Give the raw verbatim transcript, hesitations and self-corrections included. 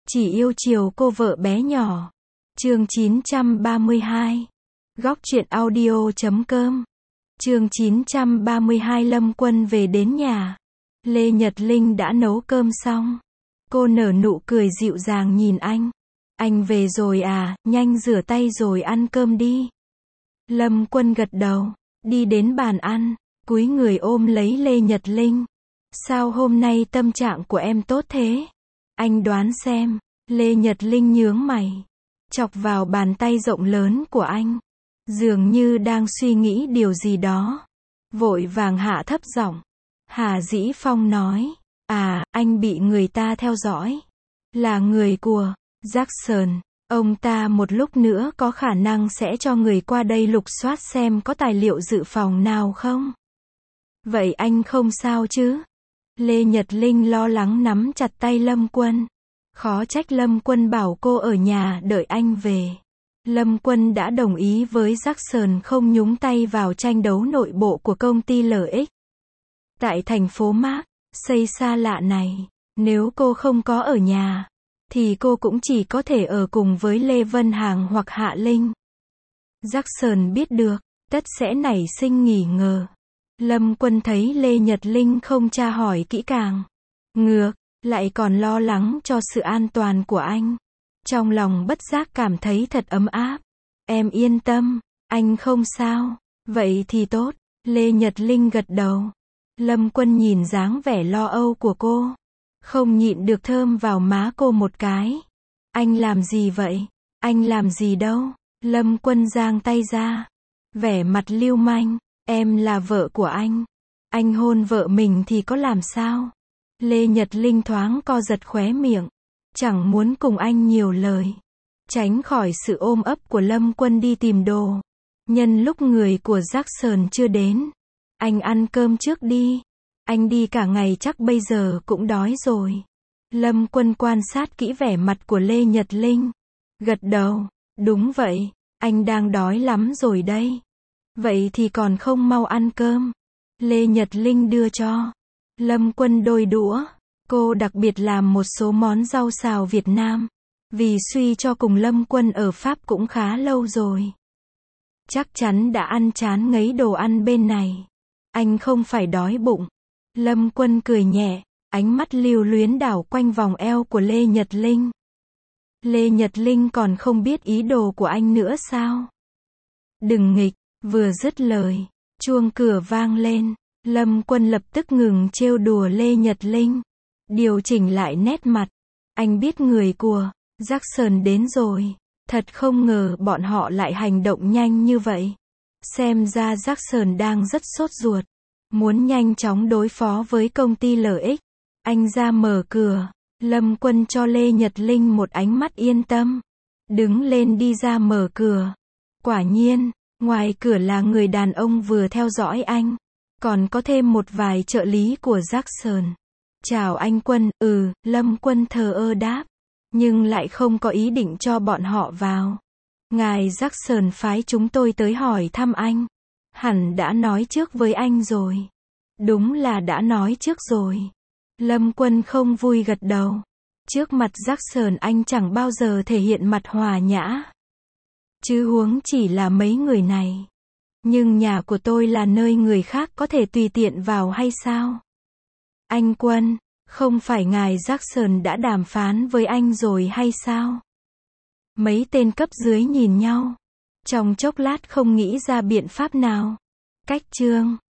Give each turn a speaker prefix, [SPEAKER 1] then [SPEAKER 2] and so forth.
[SPEAKER 1] Chỉ yêu chiều cô vợ bé nhỏ. Chương chín trăm ba mươi hai. Góc truyện audio chấm com. Chương chín trăm ba mươi hai Lâm Quân về đến nhà. Lê Nhật Linh đã nấu cơm xong. Cô nở nụ cười dịu dàng nhìn anh. Anh về rồi à, nhanh rửa tay rồi ăn cơm đi. Lâm Quân gật đầu, đi đến bàn ăn, cúi người ôm lấy Lê Nhật Linh. Sao hôm nay tâm trạng của em tốt thế? Anh đoán xem. Lê Nhật Linh nhướng mày, chọc vào bàn tay rộng lớn của anh, dường như đang suy nghĩ điều gì đó. Vội vàng hạ thấp giọng. Hà Dĩ Phong nói, à, anh bị người ta theo dõi. Là người của Jackson. Ông ta một lúc nữa có khả năng sẽ cho người qua đây lục soát xem có tài liệu dự phòng nào không. Vậy anh không sao chứ? Lê Nhật Linh lo lắng nắm chặt tay Lâm Quân. Khó trách Lâm Quân bảo cô ở nhà đợi anh về. Lâm Quân đã đồng ý với Jackson không nhúng tay vào tranh đấu nội bộ của công ty lờ ích. Tại thành phố Mark, xây xa lạ này, nếu cô không có ở nhà, thì cô cũng chỉ có thể ở cùng với Lê Vân Hàng hoặc Hạ Linh. Jackson biết được, tất sẽ nảy sinh nghi ngờ. Lâm Quân thấy Lê Nhật Linh không tra hỏi kỹ càng, ngược lại còn lo lắng cho sự an toàn của anh. Trong lòng bất giác cảm thấy thật ấm áp. Em yên tâm, anh không sao. Vậy thì tốt. Lê Nhật Linh gật đầu. Lâm Quân nhìn dáng vẻ lo âu của cô, không nhịn được thơm vào má cô một cái. Anh làm gì vậy? Anh làm gì đâu? Lâm Quân giang tay ra, vẻ mặt lưu manh. Em là vợ của anh. Anh hôn vợ mình thì có làm sao? Lê Nhật Linh thoáng co giật khóe miệng, chẳng muốn cùng anh nhiều lời, tránh khỏi sự ôm ấp của Lâm Quân đi tìm đồ. Nhân lúc người của Jackson chưa đến, anh ăn cơm trước đi. Anh đi cả ngày chắc bây giờ cũng đói rồi. Lâm Quân quan sát kỹ vẻ mặt của Lê Nhật Linh, gật đầu, đúng vậy, anh đang đói lắm rồi đây. Vậy thì còn không mau ăn cơm. Lê Nhật Linh đưa cho Lâm Quân đôi đũa. Cô đặc biệt làm một số món rau xào Việt Nam, vì suy cho cùng Lâm Quân ở Pháp cũng khá lâu rồi. Chắc chắn đã ăn chán ngấy đồ ăn bên này. Anh không phải đói bụng. Lâm Quân cười nhẹ, ánh mắt lưu luyến đảo quanh vòng eo của Lê Nhật Linh. Lê Nhật Linh còn không biết ý đồ của anh nữa sao? Đừng nghịch. Vừa dứt lời, chuông cửa vang lên. Lâm Quân lập tức ngừng trêu đùa Lê Nhật Linh, điều chỉnh lại nét mặt. Anh biết người của Jackson đến rồi. Thật không ngờ bọn họ lại hành động nhanh như vậy. Xem ra Jackson đang rất sốt ruột, muốn nhanh chóng đối phó với công ty lờ ích. Anh ra mở cửa. Lâm Quân cho Lê Nhật Linh một ánh mắt yên tâm, đứng lên đi ra mở cửa. Quả nhiên, ngoài cửa là người đàn ông vừa theo dõi anh, còn có thêm một vài trợ lý của Jackson. Chào anh Quân. Ừ, Lâm Quân thờ ơ đáp, nhưng lại không có ý định cho bọn họ vào. Ngài Jackson phái chúng tôi tới hỏi thăm anh. Hẳn đã nói trước với anh rồi. Đúng là đã nói trước rồi. Lâm Quân không vui gật đầu. Trước mặt Jackson anh chẳng bao giờ thể hiện mặt hòa nhã, chứ huống chỉ là mấy người này. Nhưng nhà của tôi là nơi người khác có thể tùy tiện vào hay sao? Anh Quân, không phải ngài Jackson đã đàm phán với anh rồi hay sao? Mấy tên cấp dưới nhìn nhau, trong chốc lát không nghĩ ra biện pháp nào. Cách chương